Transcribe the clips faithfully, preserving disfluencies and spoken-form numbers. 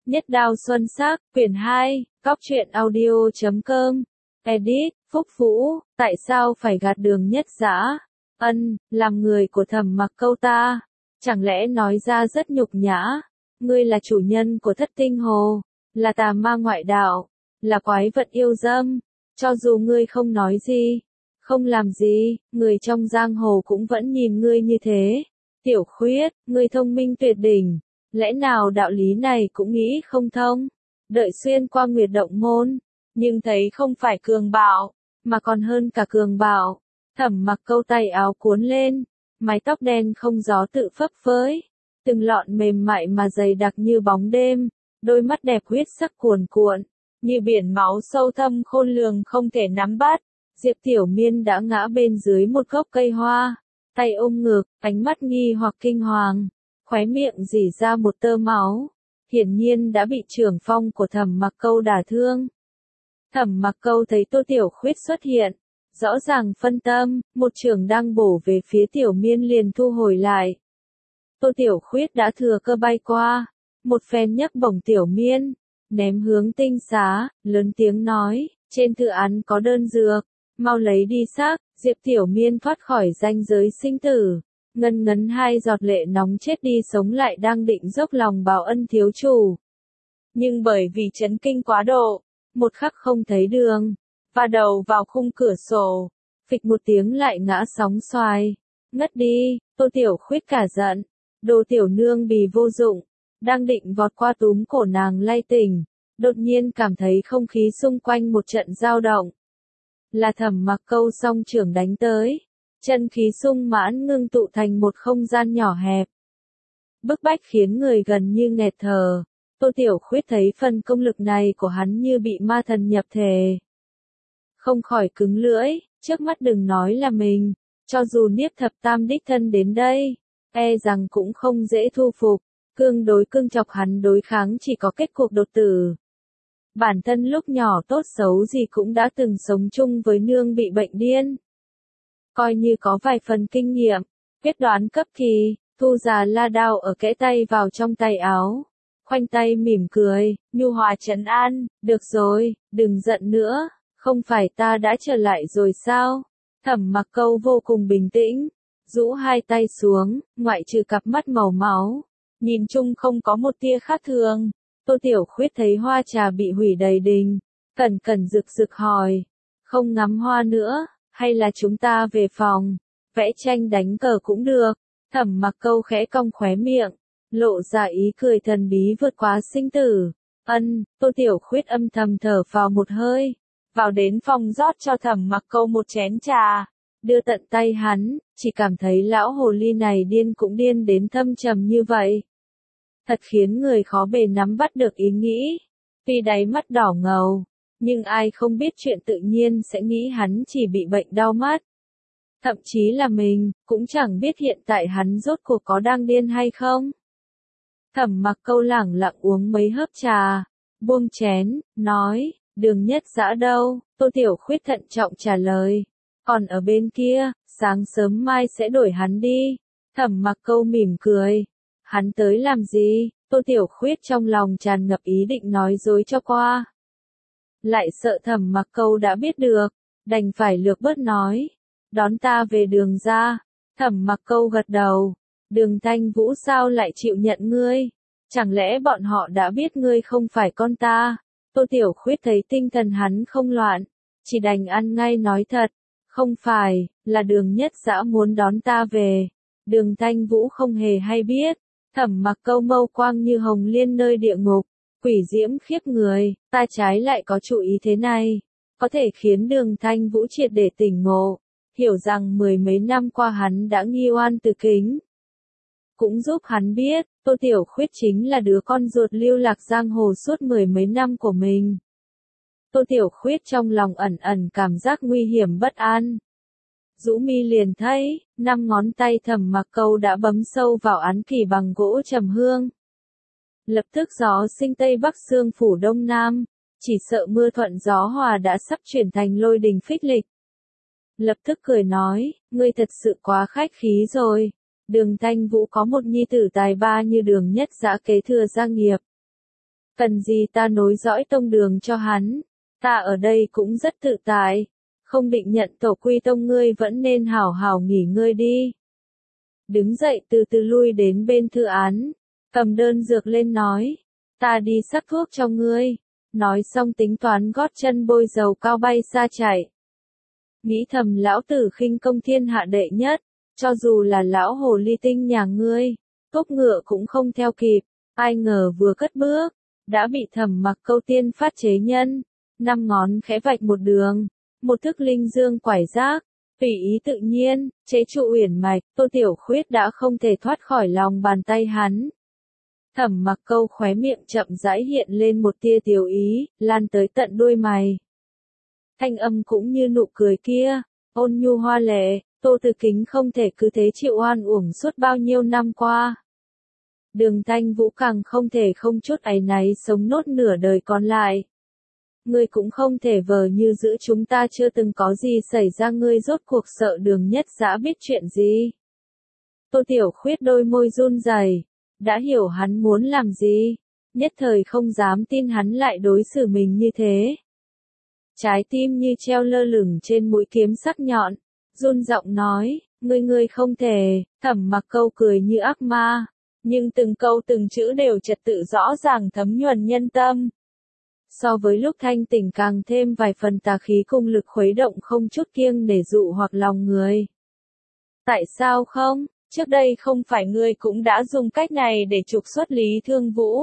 Nhất đao xuân sắc, quyển hai, cóc truyện audio chấm com, edit, Phúc Vũ, tại sao phải gạt Đường Nhất Dã? Ân, làm người của Thẩm Mặc Câu ta, chẳng lẽ nói ra rất nhục nhã? Ngươi là chủ nhân của Thất Tinh Hồ, là tà ma ngoại đạo, là quái vật yêu dâm, cho dù ngươi không nói gì, không làm gì, người trong giang hồ cũng vẫn nhìn ngươi như thế. Tiểu Khuyết, ngươi thông minh tuyệt đỉnh, lẽ nào đạo lý này cũng nghĩ không thông? Đợi xuyên qua Nguyệt Động Môn, nhưng thấy không phải cường bạo, mà còn hơn cả cường bạo. Thẩm Mặc Câu tay áo cuốn lên, mái tóc đen không gió tự phấp phới, từng lọn mềm mại mà dày đặc như bóng đêm, đôi mắt đẹp huyết sắc cuồn cuộn, như biển máu sâu thâm khôn lường không thể nắm bắt. Diệp Tiểu Miên đã ngã bên dưới một gốc cây hoa, tay ôm ngực, ánh mắt nghi hoặc kinh hoàng, khóe miệng rỉ ra một tơ máu, hiển nhiên đã bị trưởng phong của Thẩm Mặc Câu đả thương. Thẩm Mặc Câu thấy Tô Tiểu Khuyết xuất hiện, rõ ràng phân tâm, một trường đang bổ về phía Tiểu Miên liền thu hồi lại. Tô Tiểu Khuyết đã thừa cơ bay qua, một phen nhấc bổng Tiểu Miên, ném hướng tinh xá, lớn tiếng nói, trên thư án có đơn dược, mau lấy đi xác. Diệp Tiểu Miên thoát khỏi ranh giới sinh tử, ngân ngấn hai giọt lệ nóng chết đi sống lại đang định dốc lòng báo ân thiếu chủ. Nhưng bởi vì chấn kinh quá độ, một khắc không thấy đường, và đầu vào khung cửa sổ, phịch một tiếng lại ngã sóng xoài, ngất đi. Tô Tiểu Khuyết cả giận, đồ tiểu nương bì vô dụng, đang định vọt qua túm cổ nàng lay tỉnh, đột nhiên cảm thấy không khí xung quanh một trận dao động. Là Thẩm Mặc Câu song trưởng đánh tới, chân khí sung mãn ngưng tụ thành một không gian nhỏ hẹp. Bức bách khiến người gần như nghẹt thở. Tô Tiểu Khuyết thấy phần công lực này của hắn như bị ma thần nhập thể. Không khỏi cứng lưỡi, trước mắt đừng nói là mình, cho dù Niếp Thập Tam đích thân đến đây, e rằng cũng không dễ thu phục, cương đối cương chọc hắn đối kháng chỉ có kết cục đột tử. Bản thân lúc nhỏ tốt xấu gì cũng đã từng sống chung với nương bị bệnh điên. Coi như có vài phần kinh nghiệm, quyết đoán cấp kỳ, thu già la đao ở kẽ tay vào trong tay áo. Khoanh tay mỉm cười, nhu hòa trấn an, được rồi, đừng giận nữa, không phải ta đã trở lại rồi sao? Thẩm Mặc Câu vô cùng bình tĩnh, rũ hai tay xuống, ngoại trừ cặp mắt màu máu, nhìn chung không có một tia khác thường. Tô Tiểu Khuyết thấy hoa trà bị hủy đầy đình, cẩn cẩn rực rực hỏi, không ngắm hoa nữa, hay là chúng ta về phòng, vẽ tranh đánh cờ cũng được. Thẩm Mặc Câu khẽ cong khóe miệng, lộ ra ý cười thần bí vượt quá sinh tử. Ân, Tô Tiểu Khuyết âm thầm thở vào một hơi, vào đến phòng rót cho Thẩm Mặc Câu một chén trà, đưa tận tay hắn, chỉ cảm thấy lão hồ ly này điên cũng điên đến thâm trầm như vậy. Thật khiến người khó bề nắm bắt được ý nghĩ. Tuy đáy mắt đỏ ngầu, nhưng ai không biết chuyện tự nhiên sẽ nghĩ hắn chỉ bị bệnh đau mắt. Thậm chí là mình, cũng chẳng biết hiện tại hắn rốt cuộc có đang điên hay không. Thẩm Mặc Câu lẳng lặng uống mấy hớp trà, buông chén, nói, Đường Nhất Dã đâu? Tô Tiểu Khuyết thận trọng trả lời, còn ở bên kia, sáng sớm mai sẽ đổi hắn đi. Thẩm Mặc Câu mỉm cười, hắn tới làm gì? Tô Tiểu Khuyết trong lòng tràn ngập ý định nói dối cho qua. Lại sợ Thẩm Mặc Câu đã biết được, đành phải lược bớt nói, đón ta về Đường ra. Thẩm Mặc Câu gật đầu, Đường Thanh Vũ sao lại chịu nhận ngươi? Chẳng lẽ bọn họ đã biết ngươi không phải con ta? Tô Tiểu Khuyết thấy tinh thần hắn không loạn, chỉ đành ăn ngay nói thật, không phải, là Đường Nhất Dã muốn đón ta về. Đường Thanh Vũ không hề hay biết. Thẩm Mặc Câu mâu quang như hồng liên nơi địa ngục, quỷ diễm khiếp người, ta trái lại có chủ ý thế này, có thể khiến Đường Thanh Vũ triệt để tỉnh ngộ, hiểu rằng mười mấy năm qua hắn đã nghi oan từ kính. Cũng giúp hắn biết, Tô Tiểu Khuyết chính là đứa con ruột lưu lạc giang hồ suốt mười mấy năm của mình. Tô Tiểu Khuyết trong lòng ẩn ẩn cảm giác nguy hiểm bất an. Rũ mi liền thấy, năm ngón tay Thẩm Mặc Câu đã bấm sâu vào án kỷ bằng gỗ trầm hương. Lập tức gió sinh Tây Bắc sương phủ Đông Nam, chỉ sợ mưa thuận gió hòa đã sắp chuyển thành lôi đình phích lịch. Lập tức cười nói, ngươi thật sự quá khách khí rồi, Đường Thanh Vũ có một nhi tử tài ba như Đường Nhất Dã kế thừa gia nghiệp. Cần gì ta nối dõi tông đường cho hắn, ta ở đây cũng rất tự tại, không định nhận tổ quy tông, ngươi vẫn nên hảo hảo nghỉ ngơi đi. Đứng dậy từ từ lui đến bên thư án, cầm đơn dược lên nói, ta đi sắc thuốc cho ngươi, nói xong tính toán gót chân bôi dầu cao bay xa chạy. Nghĩ thầm lão tử khinh công thiên hạ đệ nhất, cho dù là lão hồ ly tinh nhà ngươi, cốc ngựa cũng không theo kịp, ai ngờ vừa cất bước, đã bị Thẩm Mặc Câu tiên phát chế nhân, năm ngón khẽ vạch một đường, một thức linh dương quải giác, tùy ý tự nhiên, chế trụ uyển mạch, Tô Tiểu Khuyết đã không thể thoát khỏi lòng bàn tay hắn. Thẩm Mặc Câu khóe miệng chậm rãi hiện lên một tia tiểu ý, lan tới tận đuôi mày. Thanh âm cũng như nụ cười kia, ôn nhu hoa lệ, Tô Từ Kính không thể cứ thế chịu oan uổng suốt bao nhiêu năm qua. Đường Thanh Vũ càng không thể không chút áy náy sống nốt nửa đời còn lại. Ngươi cũng không thể vờ như giữ chúng ta chưa từng có gì xảy ra, ngươi rốt cuộc sợ Đường Nhất Dã biết chuyện gì. Tô Tiểu Khuyết đôi môi run rẩy, đã hiểu hắn muốn làm gì, nhất thời không dám tin hắn lại đối xử mình như thế. Trái tim như treo lơ lửng trên mũi kiếm sắc nhọn, run giọng nói, ngươi ngươi không thể. Thẩm Mặc Câu cười như ác ma, nhưng từng câu từng chữ đều trật tự rõ ràng thấm nhuần nhân tâm. So với lúc thanh tỉnh càng thêm vài phần tà khí cùng lực khuấy động không chút kiêng để dụ hoặc lòng người. Tại sao không? Trước đây không phải ngươi cũng đã dùng cách này để trục xuất Lý Thương Vũ.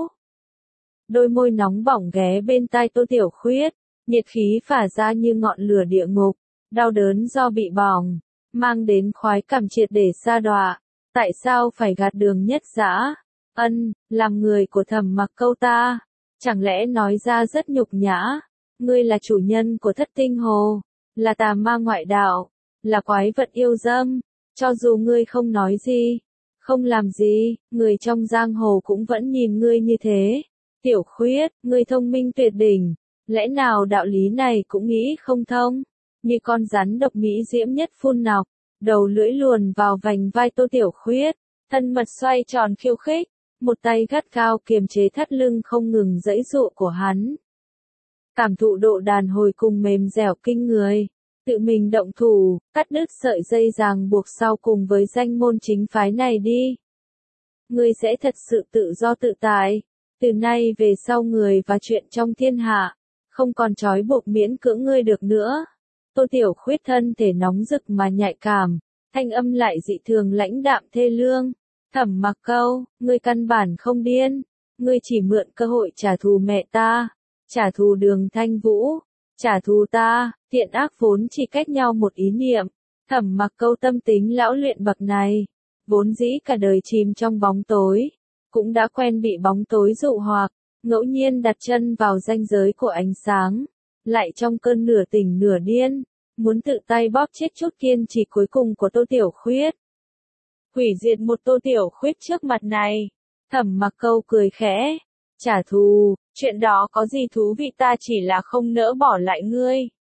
Đôi môi nóng bỏng ghé bên tai Tô Tiểu Khuyết, nhiệt khí phả ra như ngọn lửa địa ngục, đau đớn do bị bỏng, mang đến khoái cảm triệt để sa đọa. Tại sao phải gạt Đường Nhất Dã? Ân, làm người của Thẩm Mặc Câu ta, chẳng lẽ nói ra rất nhục nhã? Ngươi là chủ nhân của Thất Tinh Hồ, là tà ma ngoại đạo, là quái vật yêu dâm, cho dù ngươi không nói gì, không làm gì, người trong giang hồ cũng vẫn nhìn ngươi như thế. Tiểu Khuyết, ngươi thông minh tuyệt đỉnh, lẽ nào đạo lý này cũng nghĩ không thông? Như con rắn độc mỹ diễm nhất phun nọc, đầu lưỡi luồn vào vành vai Tô Tiểu Khuyết, thân mật xoay tròn khiêu khích, một tay gắt cao kiềm chế thắt lưng không ngừng giãy giụa của hắn. Cảm thụ độ đàn hồi cùng mềm dẻo kinh người, tự mình động thủ, cắt đứt sợi dây ràng buộc sau cùng với danh môn chính phái này đi. Ngươi sẽ thật sự tự do tự tại, từ nay về sau người và chuyện trong thiên hạ, không còn trói buộc miễn cưỡng ngươi được nữa. Tô Tiểu Khuyết thân thể nóng rực mà nhạy cảm, thanh âm lại dị thường lãnh đạm thê lương. Thẩm Mặc Câu, ngươi căn bản không điên, ngươi chỉ mượn cơ hội trả thù mẹ ta, trả thù Đường Thanh Vũ, trả thù ta, thiện ác vốn chỉ cách nhau một ý niệm. Thẩm Mặc Câu tâm tính lão luyện bậc này, vốn dĩ cả đời chìm trong bóng tối, cũng đã quen bị bóng tối dụ hoặc, ngẫu nhiên đặt chân vào ranh giới của ánh sáng, lại trong cơn nửa tỉnh nửa điên, muốn tự tay bóp chết chút kiên trì cuối cùng của Tô Tiểu Khuyết. Hủy diệt một Tô Tiểu Khuyết trước mặt này. Thẩm Mặc Câu cười khẽ, trả thù, chuyện đó có gì thú vị, ta chỉ là không nỡ bỏ lại ngươi.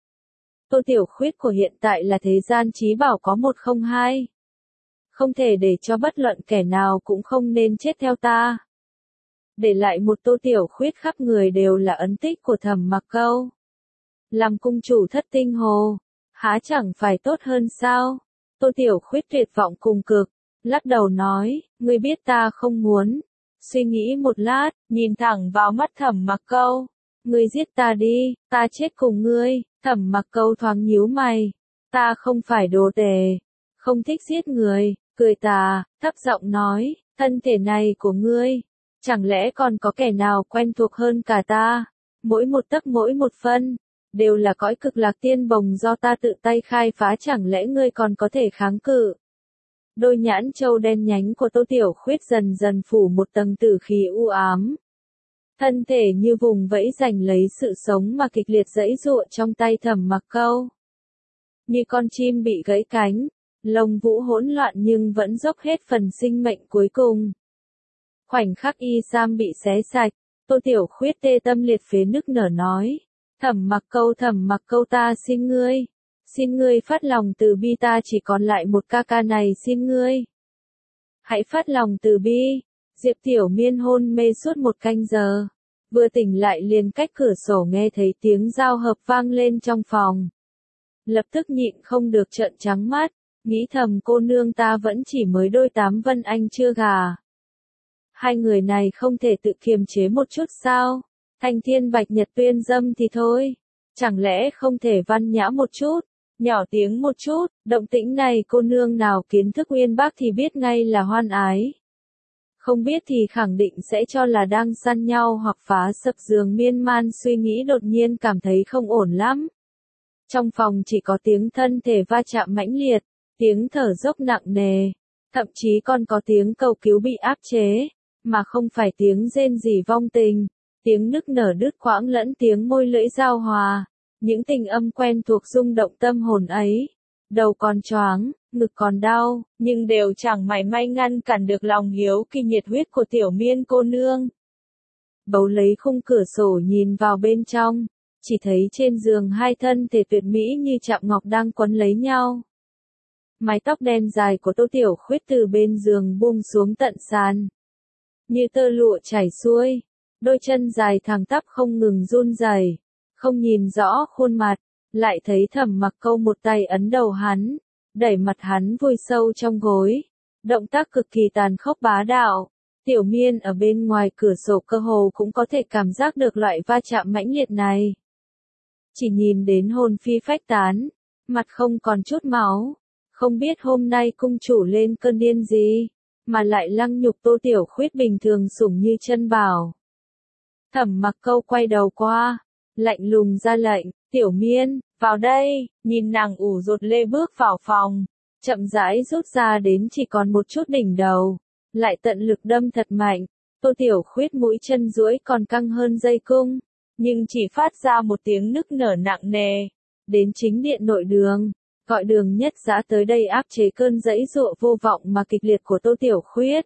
Tô Tiểu Khuyết của hiện tại là thế gian chí bảo có một không hai. Không thể để cho bất luận kẻ nào cũng không nên chết theo ta. Để lại một Tô Tiểu Khuyết khắp người đều là ấn tích của Thẩm Mặc Câu. Làm cung chủ Thất Tinh Hồ, há chẳng phải tốt hơn sao? Tô Tiểu Khuyết tuyệt vọng cùng cực, lắc đầu nói, ngươi biết ta không muốn. Suy nghĩ một lát, nhìn thẳng vào mắt Thẩm Mặc Câu, ngươi giết ta đi, ta chết cùng ngươi. Thẩm Mặc Câu thoáng nhíu mày, ta không phải đồ tể, không thích giết người, cười tà, thấp giọng nói, thân thể này của ngươi, chẳng lẽ còn có kẻ nào quen thuộc hơn cả ta? Mỗi một tấc mỗi một phân, đều là cõi cực lạc tiên bồng do ta tự tay khai phá, chẳng lẽ ngươi còn có thể kháng cự? Đôi nhãn châu đen nhánh của Tô Tiểu Khuyết dần dần phủ một tầng tử khí u ám. Thân thể như vùng vẫy giành lấy sự sống mà kịch liệt giãy giụa trong tay Thẩm Mặc Câu. Như con chim bị gãy cánh, lông vũ hỗn loạn nhưng vẫn dốc hết phần sinh mệnh cuối cùng. Khoảnh khắc y sam bị xé sạch, Tô Tiểu Khuyết tê tâm liệt phế nức nở nói, Thẩm Mặc Câu, Thẩm Mặc Câu, ta xin ngươi, xin ngươi phát lòng từ bi, ta chỉ còn lại một ca ca này, xin ngươi. Hãy phát lòng từ bi. Diệp Tiểu Miên hôn mê suốt một canh giờ, vừa tỉnh lại liền cách cửa sổ nghe thấy tiếng giao hợp vang lên trong phòng. Lập tức nhịn không được trợn trắng mắt, nghĩ thầm cô nương ta vẫn chỉ mới đôi tám vân anh chưa gà. Hai người này không thể tự kiềm chế một chút sao? Thanh thiên bạch nhật tuyên dâm thì thôi. Chẳng lẽ không thể văn nhã một chút, nhỏ tiếng một chút, động tĩnh này cô nương nào kiến thức uyên bác thì biết ngay là hoan ái. Không biết thì khẳng định sẽ cho là đang săn nhau hoặc phá sập giường miên man suy nghĩ đột nhiên cảm thấy không ổn lắm. Trong phòng chỉ có tiếng thân thể va chạm mãnh liệt, tiếng thở dốc nặng nề, thậm chí còn có tiếng cầu cứu bị áp chế, mà không phải tiếng rên rỉ vong tình, tiếng nức nở đứt quãng lẫn tiếng môi lưỡi giao hòa, những tình âm quen thuộc rung động tâm hồn ấy. Đầu còn choáng, ngực còn đau, nhưng đều chẳng mảy may ngăn cản được lòng hiếu kỳ nhiệt huyết của tiểu miên cô nương. Bấu lấy khung cửa sổ nhìn vào bên trong, chỉ thấy trên giường hai thân thể tuyệt mỹ như chạm ngọc đang quấn lấy nhau. Mái tóc đen dài của Tô Tiểu Khuyết từ bên giường buông xuống tận sàn, như tơ lụa chảy xuôi, đôi chân dài thẳng tắp không ngừng run rẩy, không nhìn rõ khuôn mặt, lại thấy Thẩm Mặc Câu một tay ấn đầu hắn, đẩy mặt hắn vùi sâu trong gối, động tác cực kỳ tàn khốc bá đạo. Tiểu Miên ở bên ngoài cửa sổ cơ hồ cũng có thể cảm giác được loại va chạm mãnh liệt này. Chỉ nhìn đến hồn phi phách tán, mặt không còn chút máu, không biết hôm nay cung chủ lên cơn điên gì, mà lại lăng nhục Tô Tiểu Khuyết bình thường sủng như chân bảo. Thẩm Mặc Câu quay đầu qua, lạnh lùng ra lệnh, Tiểu Miên, vào đây, nhìn nàng ủ rột lê bước vào phòng, chậm rãi rút ra đến chỉ còn một chút đỉnh đầu, lại tận lực đâm thật mạnh. Tô Tiểu Khuyết mũi chân duỗi còn căng hơn dây cung, nhưng chỉ phát ra một tiếng nức nở nặng nề. Đến chính điện nội đường, gọi Đường Nhất Dã tới đây áp chế cơn giãy giụa vô vọng mà kịch liệt của Tô Tiểu Khuyết.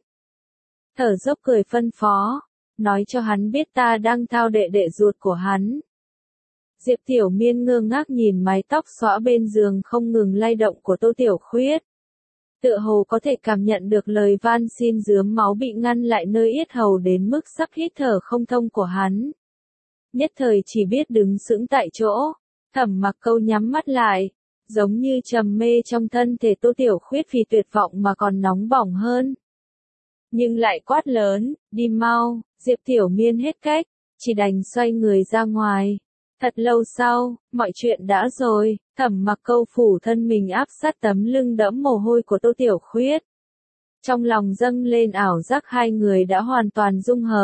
Thở dốc cười phân phó, nói cho hắn biết ta đang thao đệ đệ ruột của hắn. Diệp Tiểu Miên ngơ ngác nhìn mái tóc xõa bên giường không ngừng lay động của Tô Tiểu Khuyết. Tựa hồ có thể cảm nhận được lời van xin rướm máu bị ngăn lại nơi yết hầu đến mức sắp hít thở không thông của hắn. Nhất thời chỉ biết đứng sững tại chỗ, Thẩm Mặc Câu nhắm mắt lại, giống như trầm mê trong thân thể Tô Tiểu Khuyết vì tuyệt vọng mà còn nóng bỏng hơn. Nhưng lại quát lớn, đi mau, Diệp Tiểu Miên hết cách, chỉ đành xoay người ra ngoài. Thật lâu sau, mọi chuyện đã rồi, Thẩm Mặc Câu phủ thân mình áp sát tấm lưng đẫm mồ hôi của Tô Tiểu Khuyết. Trong lòng dâng lên ảo giác hai người đã hoàn toàn dung hợp.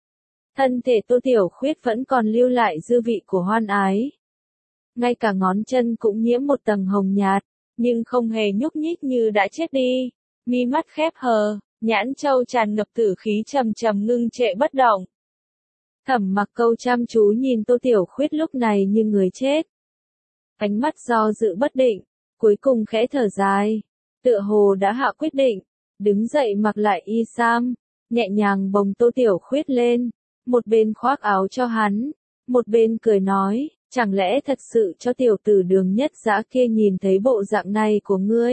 Thân thể Tô Tiểu Khuyết vẫn còn lưu lại dư vị của hoan ái. Ngay cả ngón chân cũng nhiễm một tầng hồng nhạt, nhưng không hề nhúc nhích như đã chết đi. Mi mắt khép hờ, nhãn châu tràn ngập tử khí trầm trầm ngưng trệ bất động. Thẩm Mặc Câu chăm chú nhìn Tô Tiểu Khuyết lúc này như người chết. Ánh mắt do dự bất định, cuối cùng khẽ thở dài, tựa hồ đã hạ quyết định, đứng dậy mặc lại y sam, nhẹ nhàng bồng Tô Tiểu Khuyết lên, một bên khoác áo cho hắn, một bên cười nói, chẳng lẽ thật sự cho tiểu tử Đường Nhất Dã kia nhìn thấy bộ dạng này của ngươi?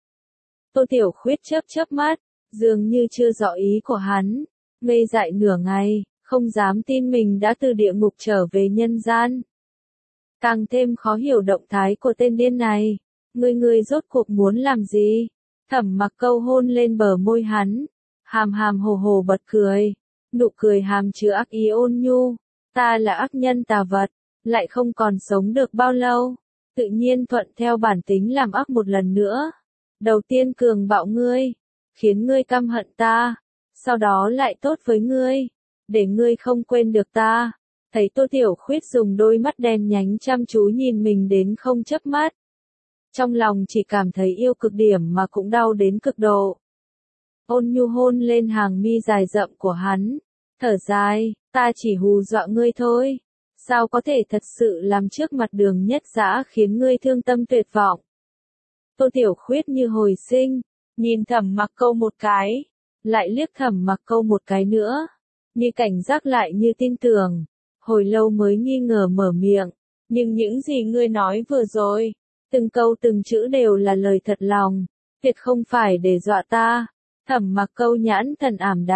Tô Tiểu Khuyết chớp chớp mắt, dường như chưa rõ ý của hắn, ngây dại nửa ngày, không dám tin mình đã từ địa ngục trở về nhân gian. Càng thêm khó hiểu động thái của tên điên này, ngươi ngươi rốt cuộc muốn làm gì? Thẩm Mặc Câu hôn lên bờ môi hắn, hàm hàm hồ hồ bật cười, nụ cười hàm chứa ác ý ôn nhu, ta là ác nhân tà vật, lại không còn sống được bao lâu, tự nhiên thuận theo bản tính làm ác một lần nữa. Đầu tiên cường bạo ngươi, khiến ngươi căm hận ta, sau đó lại tốt với ngươi, để ngươi không quên được ta. Thấy Tô Tiểu Khuyết dùng đôi mắt đen nhánh chăm chú nhìn mình đến không chớp mắt. Trong lòng chỉ cảm thấy yêu cực điểm mà cũng đau đến cực độ. Ôn nhu hôn lên hàng mi dài rậm của hắn, thở dài, ta chỉ hù dọa ngươi thôi, sao có thể thật sự làm trước mặt Đường Nhất Dã khiến ngươi thương tâm tuyệt vọng. Tô Tiểu Khuyết như hồi sinh, nhìn Thẩm Mặc Câu một cái, lại liếc Thẩm Mặc Câu một cái nữa, như cảnh giác lại như tin tưởng, hồi lâu mới nghi ngờ mở miệng, nhưng những gì ngươi nói vừa rồi, từng câu từng chữ đều là lời thật lòng, tuyệt không phải để dọa ta. Thẩm Mặc Câu nhãn thần ảm đạm,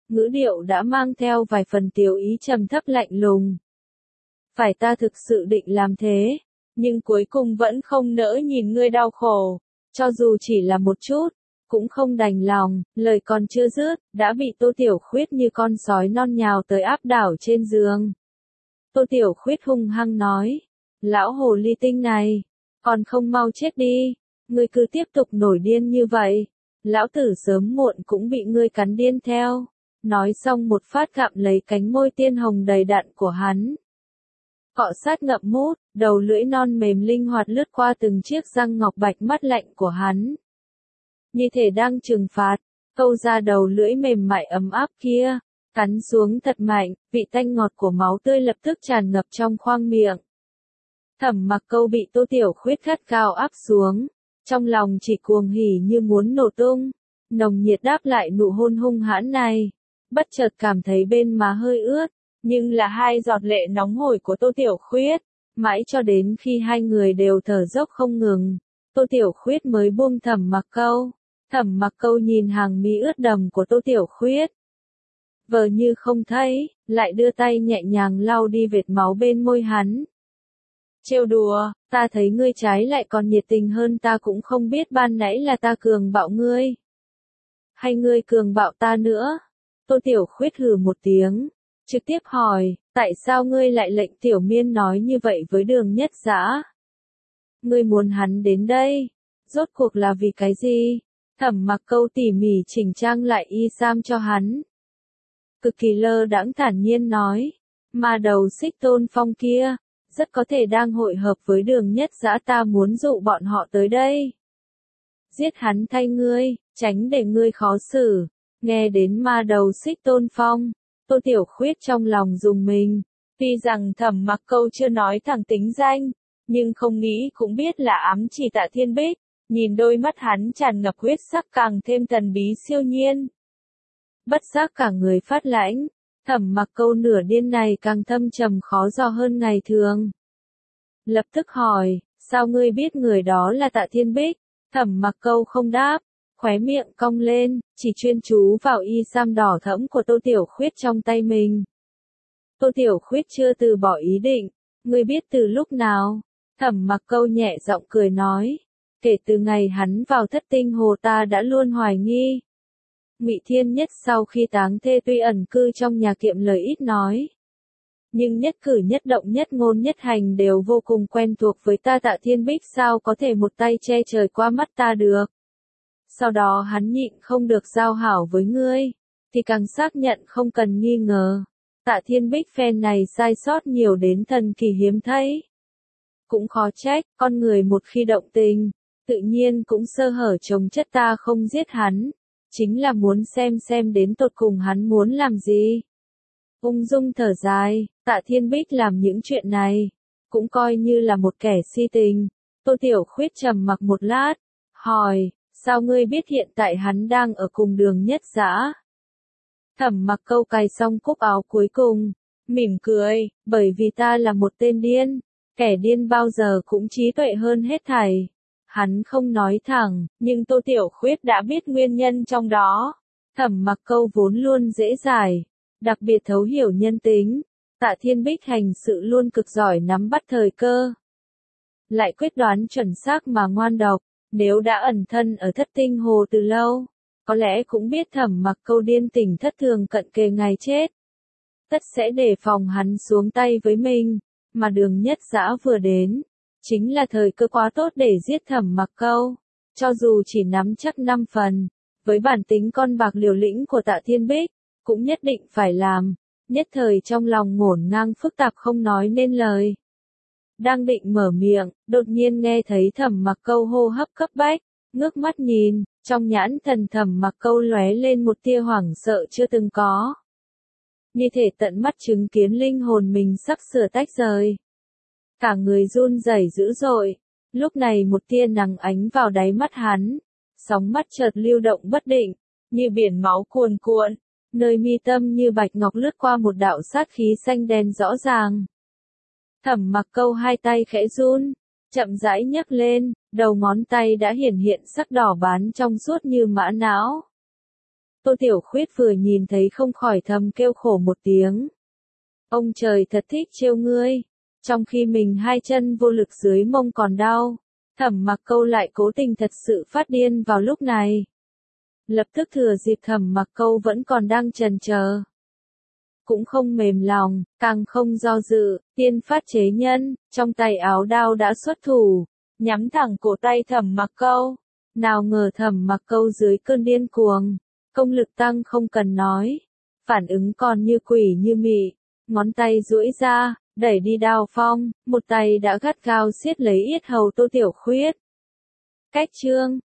ngữ điệu đã mang theo vài phần tiểu ý trầm thấp lạnh lùng. Phải ta thực sự định làm thế, nhưng cuối cùng vẫn không nỡ nhìn ngươi đau khổ, cho dù chỉ là một chút, cũng không đành lòng, lời còn chưa dứt, đã bị Tô Tiểu Khuyết như con sói non nhào tới áp đảo trên giường. Tô Tiểu Khuyết hung hăng nói, lão hồ ly tinh này, còn không mau chết đi, ngươi cứ tiếp tục nổi điên như vậy, lão tử sớm muộn cũng bị ngươi cắn điên theo. Nói xong một phát gặm lấy cánh môi tiên hồng đầy đặn của hắn. Cọ sát ngậm mút, đầu lưỡi non mềm linh hoạt lướt qua từng chiếc răng ngọc bạch mắt lạnh của hắn. Như thể đang trừng phạt, câu ra đầu lưỡi mềm mại ấm áp kia, cắn xuống thật mạnh, vị tanh ngọt của máu tươi lập tức tràn ngập trong khoang miệng. Thẩm Mặc Câu bị Tô Tiểu Khuyết gắt gao áp xuống, trong lòng chỉ cuồng hỉ như muốn nổ tung, nồng nhiệt đáp lại nụ hôn hung hãn này, bất chợt cảm thấy bên má hơi ướt, nhưng là hai giọt lệ nóng hổi của Tô Tiểu Khuyết, mãi cho đến khi hai người đều thở dốc không ngừng, Tô Tiểu Khuyết mới buông Thẩm Mặc Câu. Thẩm Mặc Câu nhìn hàng mi ướt đầm của Tô Tiểu Khuyết, vờ như không thấy, lại đưa tay nhẹ nhàng lau đi vệt máu bên môi hắn. Trêu đùa, ta thấy ngươi trái lại còn nhiệt tình hơn ta, cũng không biết ban nãy là ta cường bạo ngươi, hay ngươi cường bạo ta nữa. Tô Tiểu Khuyết hừ một tiếng, trực tiếp hỏi, tại sao ngươi lại lệnh Tiểu Miên nói như vậy với Đường Nhất Dã? Ngươi muốn hắn đến đây, rốt cuộc là vì cái gì? Thẩm Mặc Câu tỉ mỉ chỉnh trang lại y sam cho hắn. Cực kỳ lơ đãng thản nhiên nói, mà đầu Xích Tôn Phong kia, rất có thể đang hội hợp với Đường Nhất Dã, ta muốn dụ bọn họ tới đây. Giết hắn thay ngươi, tránh để ngươi khó xử. Nghe đến ma đầu Xích Tôn Phong, Tô Tiểu Khuyết trong lòng rùng mình. Tuy rằng Thẩm Mặc Câu chưa nói thẳng tính danh, nhưng không nghĩ cũng biết là ám chỉ Tạ Thiên Bích. Nhìn đôi mắt hắn tràn ngập huyết sắc càng thêm thần bí siêu nhiên. Bất giác cả người phát lãnh, Thẩm Mặc Câu nửa điên này càng thâm trầm khó dò hơn ngày thường. Lập tức hỏi, sao ngươi biết người đó là Tạ Thiên Bích? Thẩm Mặc Câu không đáp, khóe miệng cong lên, chỉ chuyên chú vào y sam đỏ thẫm của Tô Tiểu Khuyết trong tay mình. Tô Tiểu Khuyết chưa từ bỏ ý định, ngươi biết từ lúc nào? Thẩm Mặc Câu nhẹ giọng cười nói, kể từ ngày hắn vào Thất Tinh Hồ ta đã luôn hoài nghi. Ngụy Thiên Nhất sau khi táng thê tuy ẩn cư trong nhà kiệm lời ít nói, nhưng nhất cử nhất động nhất ngôn nhất hành đều vô cùng quen thuộc với ta. Tạ Thiên Bích sao có thể một tay che trời qua mắt ta được? Sau đó hắn nhịn không được giao hảo với ngươi, thì càng xác nhận không cần nghi ngờ. Tạ Thiên Bích phen này sai sót nhiều đến thần kỳ hiếm thấy. Cũng khó trách, con người một khi động tình, tự nhiên cũng sơ hở chồng chất, ta không giết hắn, chính là muốn xem xem đến tột cùng hắn muốn làm gì. Ung dung thở dài, Tạ Thiên Bích làm những chuyện này, cũng coi như là một kẻ si tình. Tô Tiểu Khuyết trầm mặc một lát, hỏi, sao ngươi biết hiện tại hắn đang ở cùng Đường Nhất Dã? Thẩm Mặc Câu cài xong cúc áo cuối cùng, mỉm cười, bởi vì ta là một tên điên, kẻ điên bao giờ cũng trí tuệ hơn hết thảy. Hắn không nói thẳng, nhưng Tô Tiểu Khuyết đã biết nguyên nhân trong đó. Thẩm Mặc Câu vốn luôn dễ dãi, đặc biệt thấu hiểu nhân tính. Tạ Thiên Bích hành sự luôn cực giỏi nắm bắt thời cơ, lại quyết đoán chuẩn xác mà ngoan độc. Nếu đã ẩn thân ở Thất Tinh Hồ từ lâu, có lẽ cũng biết Thẩm Mặc Câu điên tình thất thường cận kề ngày chết, tất sẽ đề phòng hắn xuống tay với mình. Mà Đường Nhất Dã vừa đến, chính là thời cơ quá tốt để giết Thẩm Mặc Câu. Cho dù chỉ nắm chắc năm phần, với bản tính con bạc liều lĩnh của Tạ Thiên Bích, cũng nhất định phải làm. Nhất thời trong lòng ngổn ngang phức tạp không nói nên lời. Đang định mở miệng, đột nhiên nghe thấy Thẩm Mặc Câu hô hấp cấp bách, ngước mắt nhìn, trong nhãn thần Thẩm Mặc Câu lóe lên một tia hoảng sợ chưa từng có. Như thể tận mắt chứng kiến linh hồn mình sắp sửa tách rời. Cả người run rẩy dữ dội, lúc này một tia nắng ánh vào đáy mắt hắn, sóng mắt chợt lưu động bất định, như biển máu cuồn cuộn, nơi mi tâm như bạch ngọc lướt qua một đạo sát khí xanh đen rõ ràng. Thẩm Mặc Câu hai tay khẽ run, chậm rãi nhấc lên, đầu ngón tay đã hiển hiện sắc đỏ bán trong suốt như mã não. Tô Tiểu Khuyết vừa nhìn thấy không khỏi thầm kêu khổ một tiếng. Ông trời thật thích trêu ngươi. Trong khi mình hai chân vô lực dưới mông còn đau, Thẩm Mặc Câu lại cố tình thật sự phát điên vào lúc này. Lập tức thừa dịp Thẩm Mặc Câu vẫn còn đang chần chờ, cũng không mềm lòng, càng không do dự, tiên phát chế nhân, trong tay áo đao đã xuất thủ, nhắm thẳng cổ tay Thẩm Mặc Câu. Nào ngờ Thẩm Mặc Câu dưới cơn điên cuồng, công lực tăng không cần nói, phản ứng còn như quỷ như mị, ngón tay duỗi ra, đẩy đi đao phong, một tay đã gắt gao siết lấy yết hầu Tô Tiểu Khuyết. Cách chương